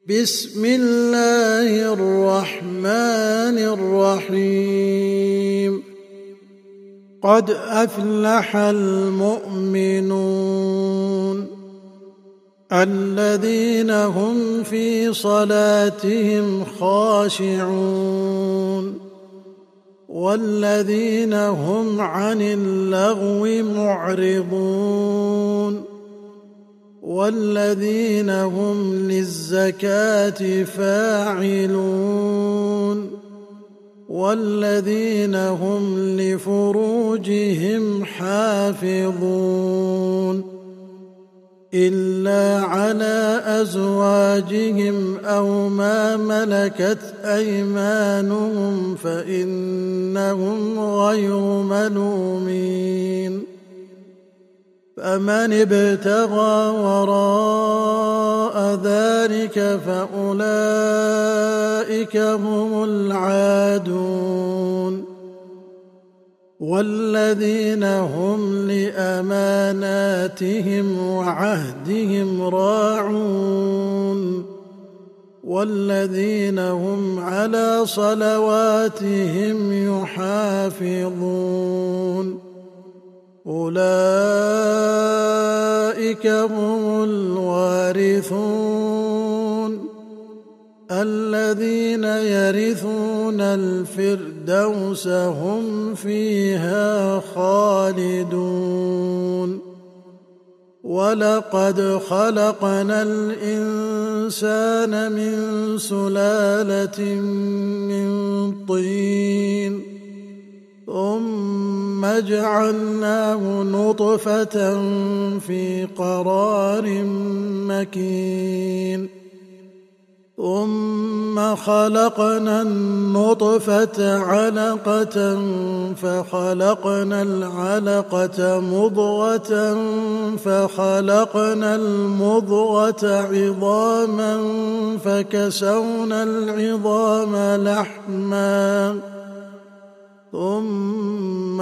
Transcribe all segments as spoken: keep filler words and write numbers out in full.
بسم الله الرحمن الرحيم. قد أفلح المؤمنون الذين هم في صلاتهم خاشعون والذين هم عن اللغو معرضون والذين هم للزكاة فاعلون والذين هم لفروجهم حافظون إلا على أزواجهم أو ما ملكت أيمانهم فإنهم غير ملومين. فمن ابتغى وراء ذلك فأولئك هم العادون والذين هم لأماناتهم وعهدهم راعون والذين هم على صلواتهم يحافظون. أولئك هم الوارثون الذين يرثون الفردوس هم فيها خالدون. ولقد خلقنا الإنسان من سلالة من طين ثم جعلناه نطفة في قرار مكين ثم خلقنا النطفة علقة فخلقنا العلقة مضغة فخلقنا المضغة عظاما فكسونا العظام لحما ثم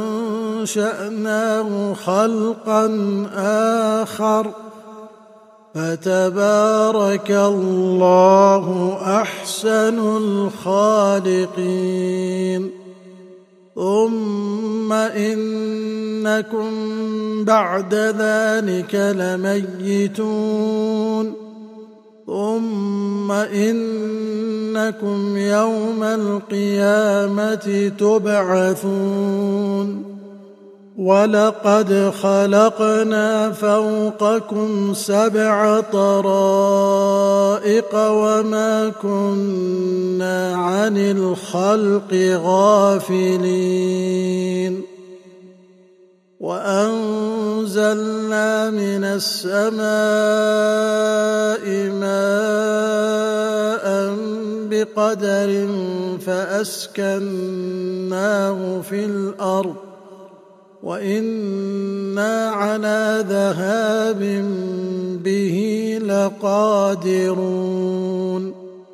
أنشأناه خلقا آخر فتبارك الله أحسن الخالقين. ثم إنكم بعد ذلك لميتون ثم إنكم يوم القيامة تبعثون. ولقد خلقنا فوقكم سبع طرائق وما كنا عن الخلق غافلين. وأنزلنا من السماء ماء بقدر فأسكناه في الأرض وإنا على ذهاب به لقادرون.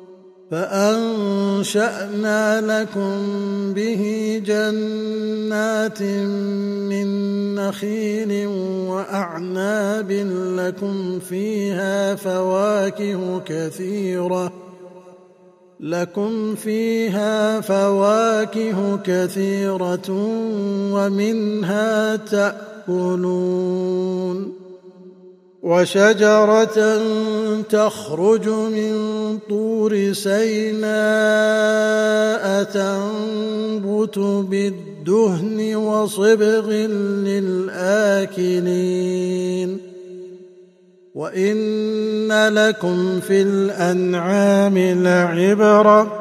فأنشأنا لكم به جنات من نخيل وأعناب لكم فيها فواكه كثيرة لكم فيها فواكه كثيرة ومنها تأكلون. وشجرة تخرج من طور سيناء تنبت بالدهن وصبغ للآكلين. وإن لكم في الأنعام لعبرة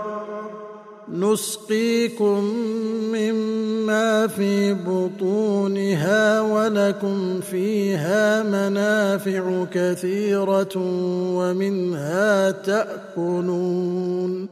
نسقيكم مما في بطونها ولكم فيها منافع كثيرة ومنها تأكلون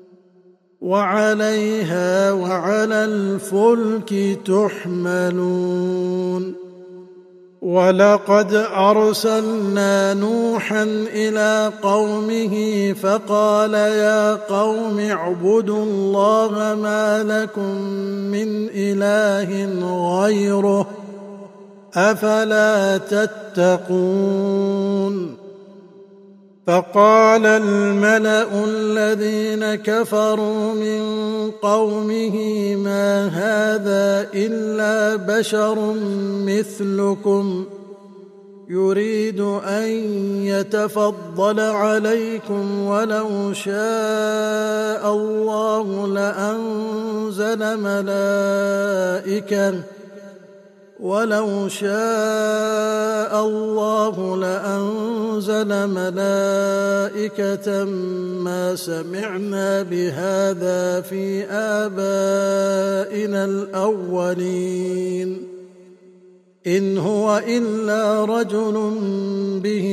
وعليها وعلى الفلك تحملون. ولقد أرسلنا نوحا إلى قومه فقال يا قوم اعبدوا الله ما لكم من إله غيره أفلا تتقون. فقال الملأ الذين كفروا من قومه ما هذا إلا بشر مثلكم يريد أن يتفضل عليكم ولو شاء الله لأنزل ملائكة ولو شاء الله لأنزل ملائكة ما سمعنا بهذا في آبائنا الأولين إن هو إلا رجل به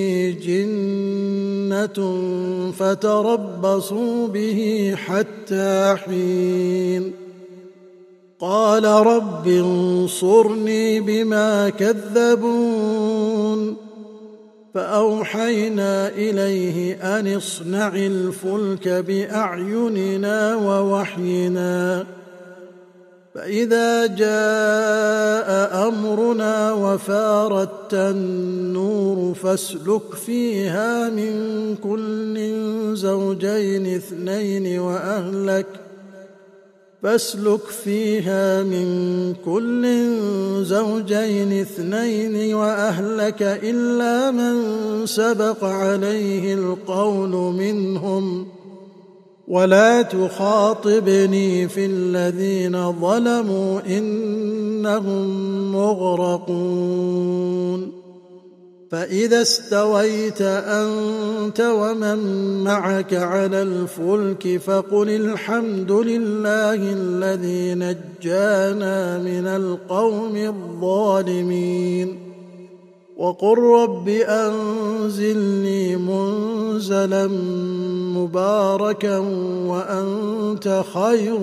جنة فتربصوا به حتى حين قال رب انصرني بما كذبون فأوحينا إليه أن اصنع الفلك بأعيننا ووحينا فإذا جاء أمرنا وفارت النور فاسلك فيها من كل زوجين اثنين وأهلك فاسلك فيها من كل زوجين اثنين وأهلك إلا من سبق عليه القول منهم ولا تخاطبني في الذين ظلموا إنهم مغرقون فإذا استويت أنت ومن معك على الفلك فقل الحمد لله الذي نجانا من القوم الظالمين وقل رب أنزلني منزلا مباركا وأنت خير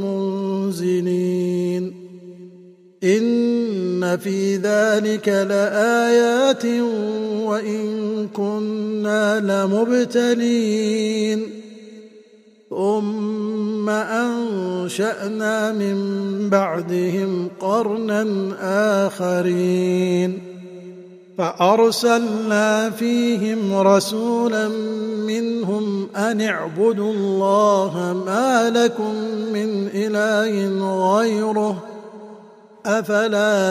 المنزلين إن في ذلك لآيات وإن كنا لمبتلين ثم أنشأنا من بعدهم قرنا آخرين فأرسلنا فيهم رسولا منهم أن اعبدوا الله ما لكم من إله غيره أفلا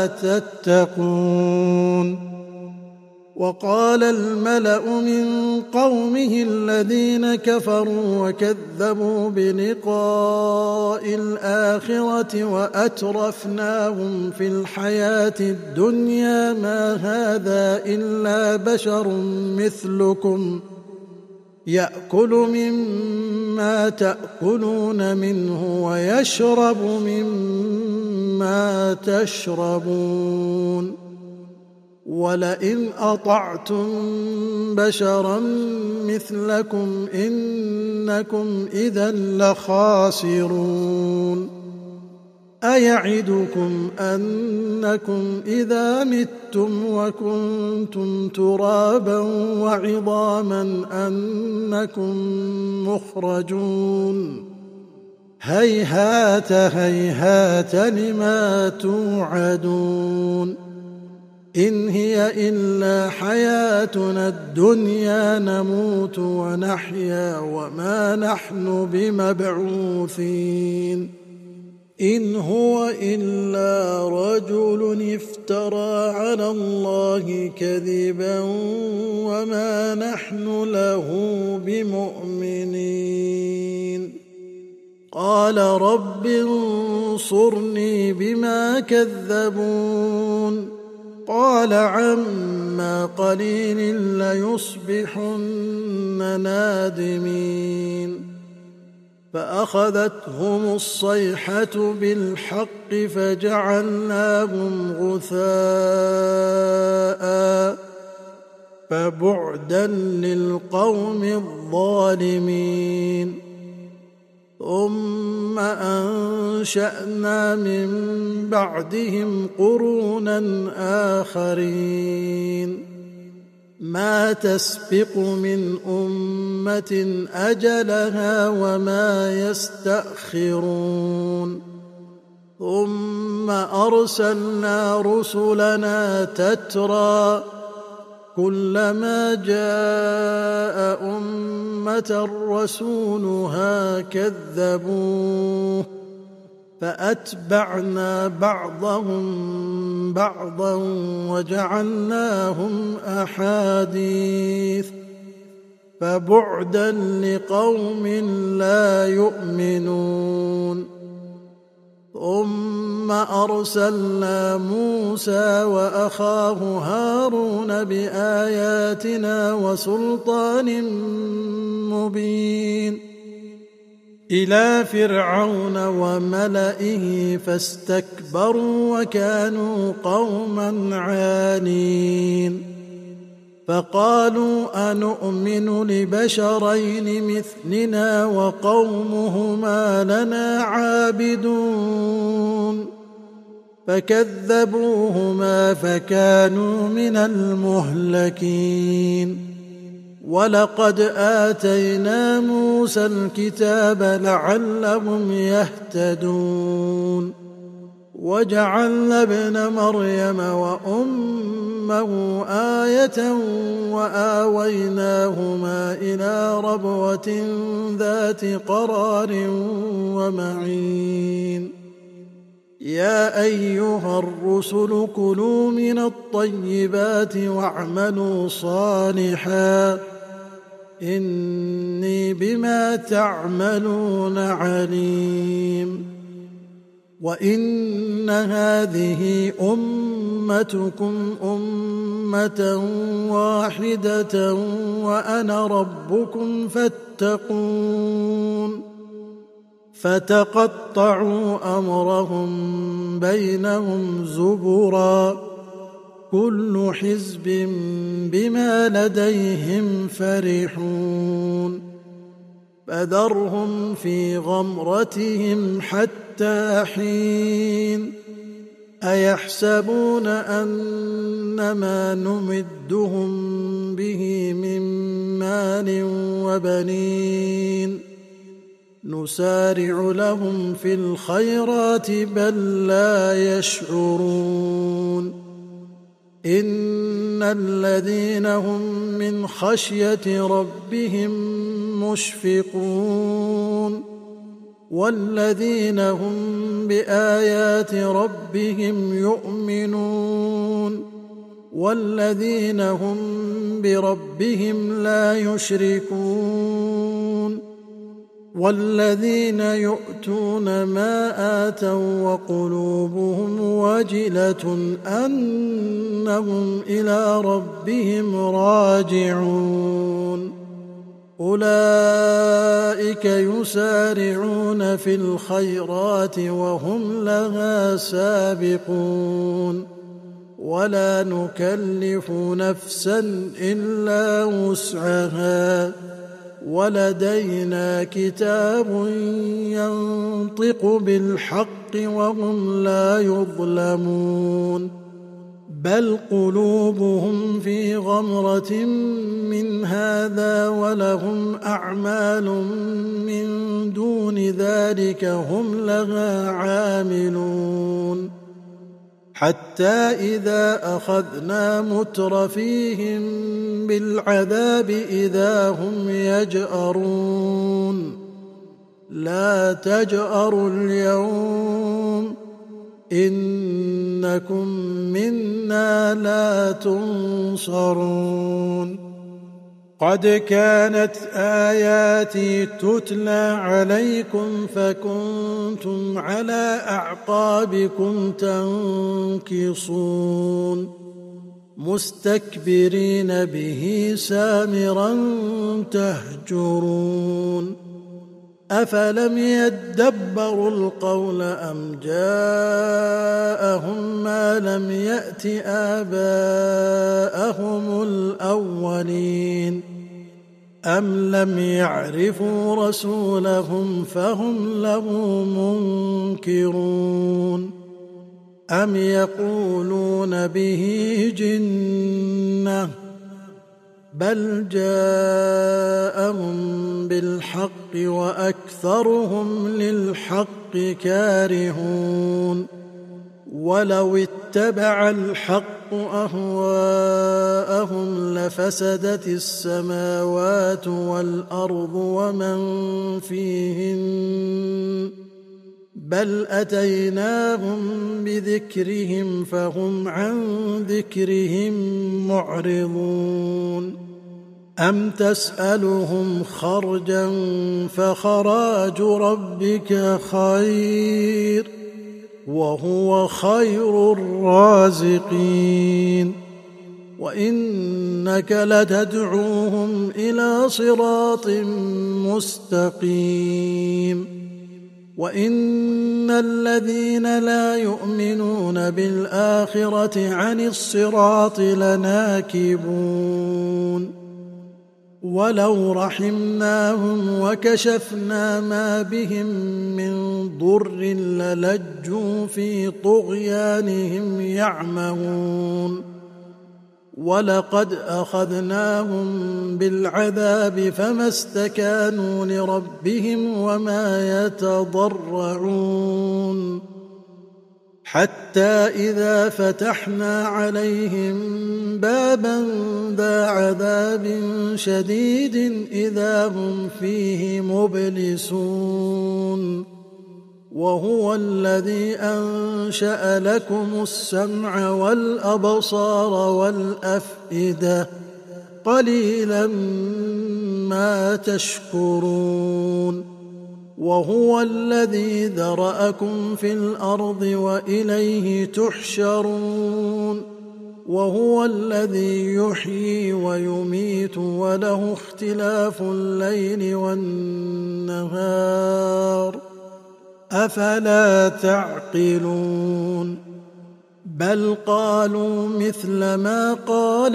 تتقون وقال الملأ من قومه الذين كفروا وكذبوا بلقاء الآخرة وأترفناهم في الحياة الدنيا ما هذا إلا بشر مثلكم يأكل مما تأكلون منه ويشرب مما تشربون ولئن أطعتم بشرا مثلكم إنكم إذا لخاسرون أيعدكم أنكم إذا متم وكنتم ترابا وعظاما أنكم مخرجون هيهات هيهات لما توعدون إن هي إلا حياتنا الدنيا نموت ونحيا وما نحن بمبعوثين إن هو إلا رجل افترى على الله كذبا وما نحن له بمؤمنين قال رب انصرني بما كذبون قال عما قليل ليصبحن نادمين فأخذتهم الصيحة بالحق فجعلناهم غثاء فبعدا للقوم الظالمين ثم أنشأنا من بعدهم قرونا آخرين ما تسبق من أمة أجلها وما يستأخرون ثم أرسلنا رسلنا تترى كلما جاء أمة رسولها كذبوه فأتبعنا بعضهم بعضا وجعلناهم أحاديث فبعدا لقوم لا يؤمنون ثم أرسلنا موسى وأخاه هارون بآياتنا وسلطان مبين إلى فرعون وملئه فاستكبروا وكانوا قوما عالين فقالوا أنؤمن لبشرين مثلنا وقومهما لنا عابدون فكذبوهما فكانوا من المهلكين ولقد آتينا موسى الكتاب لعلهم يهتدون وجعلنا ابن مريم وأمه آية وآويناهما إلى ربوة ذات قرار ومعين يا أيها الرسل كلوا من الطيبات واعملوا صالحا إني بما تعملون عليم وإن هذه أمتكم أمة واحدة وأنا ربكم فاتقون فتقطعوا أمرهم بينهم زبرا كل حزب بما لديهم فرحون فذرهم في غمرتهم حتى حين أيحسبون أن ما نمدهم به من مال وبنين نسارع لهم في الخيرات بل لا يشعرون إن الذين هم من خشية ربهم مشفقون والذين هم بآيات ربهم يؤمنون والذين هم بربهم لا يشركون والذين يؤتون ما آتوا وقلوبهم وجلة أنهم إلى ربهم راجعون أولئك يسارعون في الخيرات وهم لها سابقون ولا نكلف نفسا إلا وسعها ولدينا كتاب ينطق بالحق وهم لا يظلمون بل قلوبهم في غمرة من هذا ولهم أعمال من دون ذلك هم لها عاملون حتى إذا أخذنا مترفيهم بالعذاب إذا هم يجأرون لا تجأروا اليوم إنكم منا لا تنصرون قد كانت آياتي تتلى عليكم فكنتم على أعقابكم تنكصون مستكبرين به سامرا تهجرون أفلم يدبروا القول أم جاءهم ما لم يأت آباءهم الأولين أم لم يعرفوا رسولهم فهم له منكرون أم يقولون به جنة بل جاءهم بالحق وأكثرهم للحق كارهون ولو اتبع الحق الحق أهواءهم لفسدت السماوات والأرض ومن فيهن بل أتيناهم بذكرهم فهم عن ذكرهم معرضون أم تسألهم خرجا فخراج ربك خير وهو خير الرازقين وإنك لتدعوهم إلى صراط مستقيم وإن الذين لا يؤمنون بالآخرة عن الصراط لناكبون ولو رحمناهم وكشفنا ما بهم من ضر للجوا في طغيانهم يعمهون ولقد أخذناهم بالعذاب فما استكانوا لربهم وما يتضرعون حتى إذا فتحنا عليهم بابا ذا عذاب شديد إذا هم فيه مبلسون وهو الذي أنشأ لكم السمع والأبصار والأفئدة قليلا ما تشكرون وهو الذي ذرأكم في الأرض وإليه تحشرون وهو الذي يحيي ويميت وله اختلاف الليل والنهار أفلا تعقلون بل قالوا مثل ما قال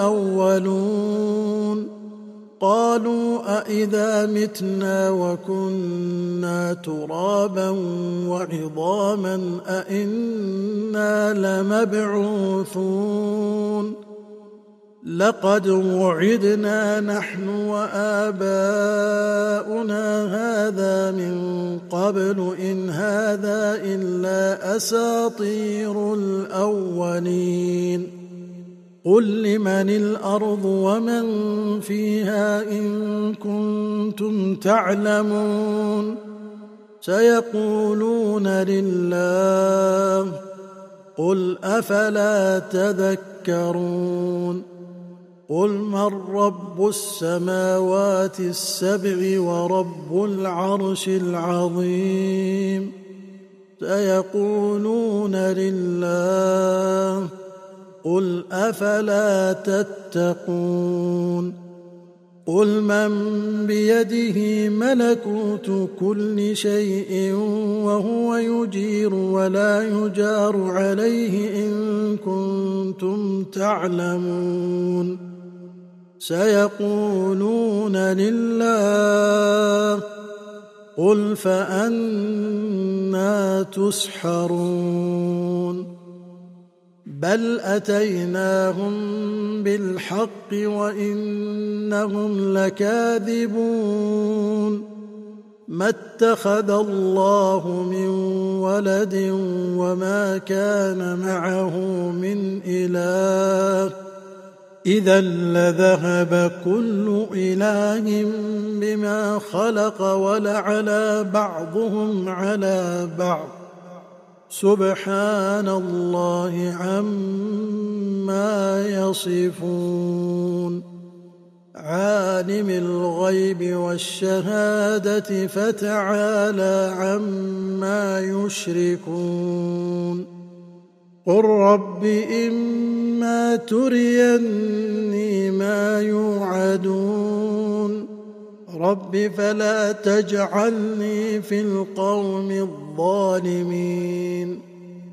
الأولون قالوا أإذا متنا وكنا ترابا وعظاما أإنا لمبعوثون لقد وعدنا نحن وآباؤنا هذا من قبل إن هذا إلا أساطير الأولين قل لمن الأرض ومن فيها إن كنتم تعلمون سيقولون لله قل أفلا تذكرون قل من رب السماوات السبع ورب العرش العظيم سيقولون لله قل أفلا تتقون قل من بيده ملكوت كل شيء وهو يجير ولا يجار عليه إن كنتم تعلمون سيقولون لله قل فأنى تسحرون بل أتيناهم بالحق وإنهم لكاذبون ما اتخذ الله من ولد وما كان معه من إله إذا لذهب كل إله بما خلق ولعلى بعضهم على بعض سبحان الله عما يصفون عالم الغيب والشهادة فتعالى عما يشركون قل رب إما تريني ما يوعدون رب فلا تجعلني في القوم الظالمين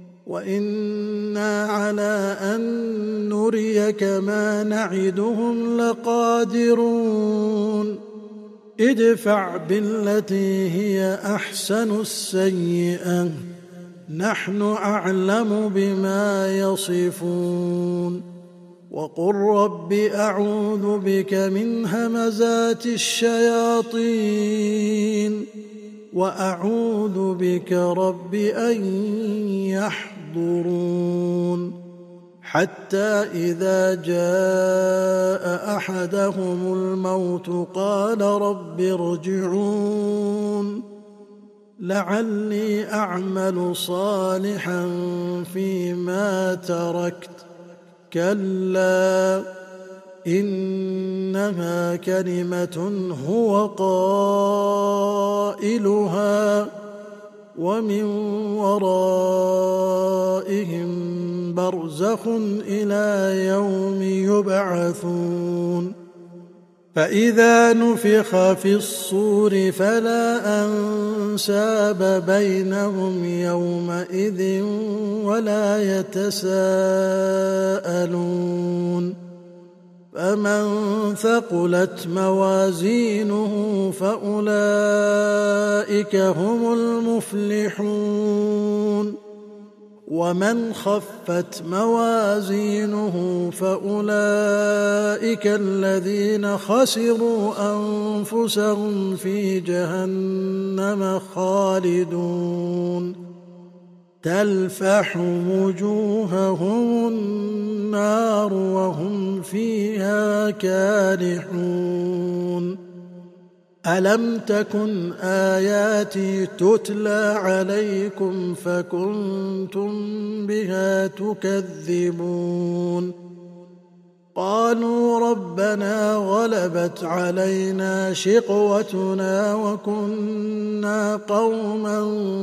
وإنا على أن نريك ما نعدهم لقادرون ادفع بالتي هي أحسن السيئة نحن أعلم بما يصفون وقل رب أعوذ بك من همزات الشياطين وأعوذ بك رب أن يحضرون حتى إذا جاء أحدهم الموت قال رب ارجعون لعلي أعمل صالحا فيما تركت كلا إنها كلمة هو قائلها ومن ورائهم برزخ إلى يوم يبعثون فإذا نفخ في الصور فلا أنساب بينهم يومئذ ولا يتساءلون فمن ثقلت موازينه فأولئك هم المفلحون ومن خفت موازينه فأولئك الذين خسروا أنفسهم في جهنم خالدون تلفح وجوههم النار وهم فيها كالحون ألم تكن آياتي تتلى عليكم فكنتم بها تكذبون قالوا ربنا غلبت علينا شقوتنا وكنا قوما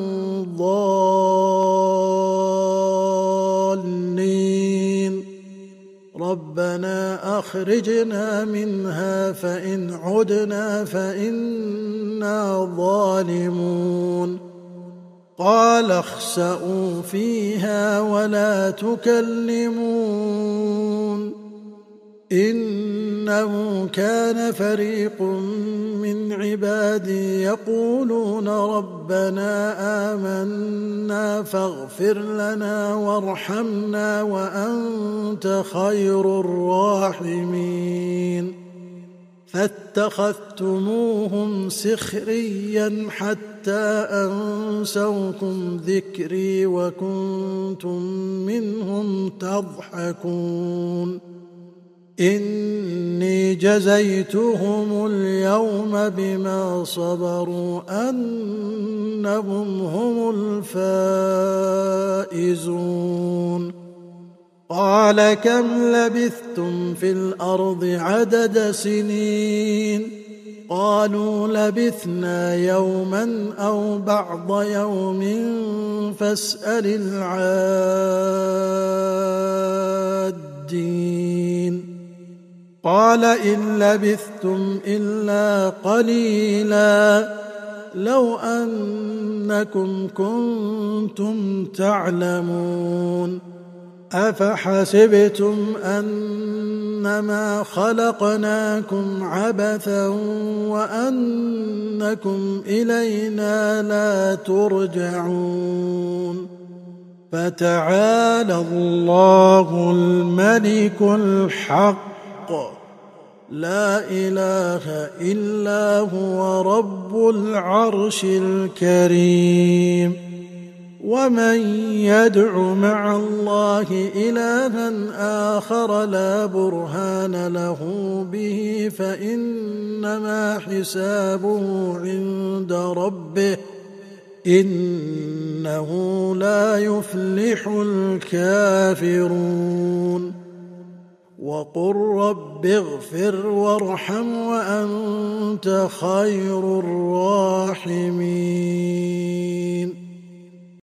ضالين ربنا أخرجنا منها فإن عدنا فإنا ظالمون قال اخسئوا فيها ولا تكلمون إنه كان فريق من عبادي يقولون ربنا آمنا فاغفر لنا وارحمنا وأنت خير الراحمين فاتخذتموهم سخريا حتى أنسوكم ذكري وكنتم منهم تضحكون إني جزيتهم اليوم بما صبروا أنهم هم الفائزون قال كم لبثتم في الأرض عدد سنين قالوا لبثنا يوما أو بعض يوم فاسأل العادين قال إن لبثتم إلا قليلا لو أنكم كنتم تعلمون أفحسبتم أنما خلقناكم عبثا وأنكم إلينا لا ترجعون فتعالى الله الملك الحق لا إله إلا هو رب العرش الكريم ومن يدع مع الله إلها آخر لا برهان له به فإنما حسابه عند ربه إنه لا يفلح الكافرون وقل رب اغفر وارحم وأنت خير الراحمين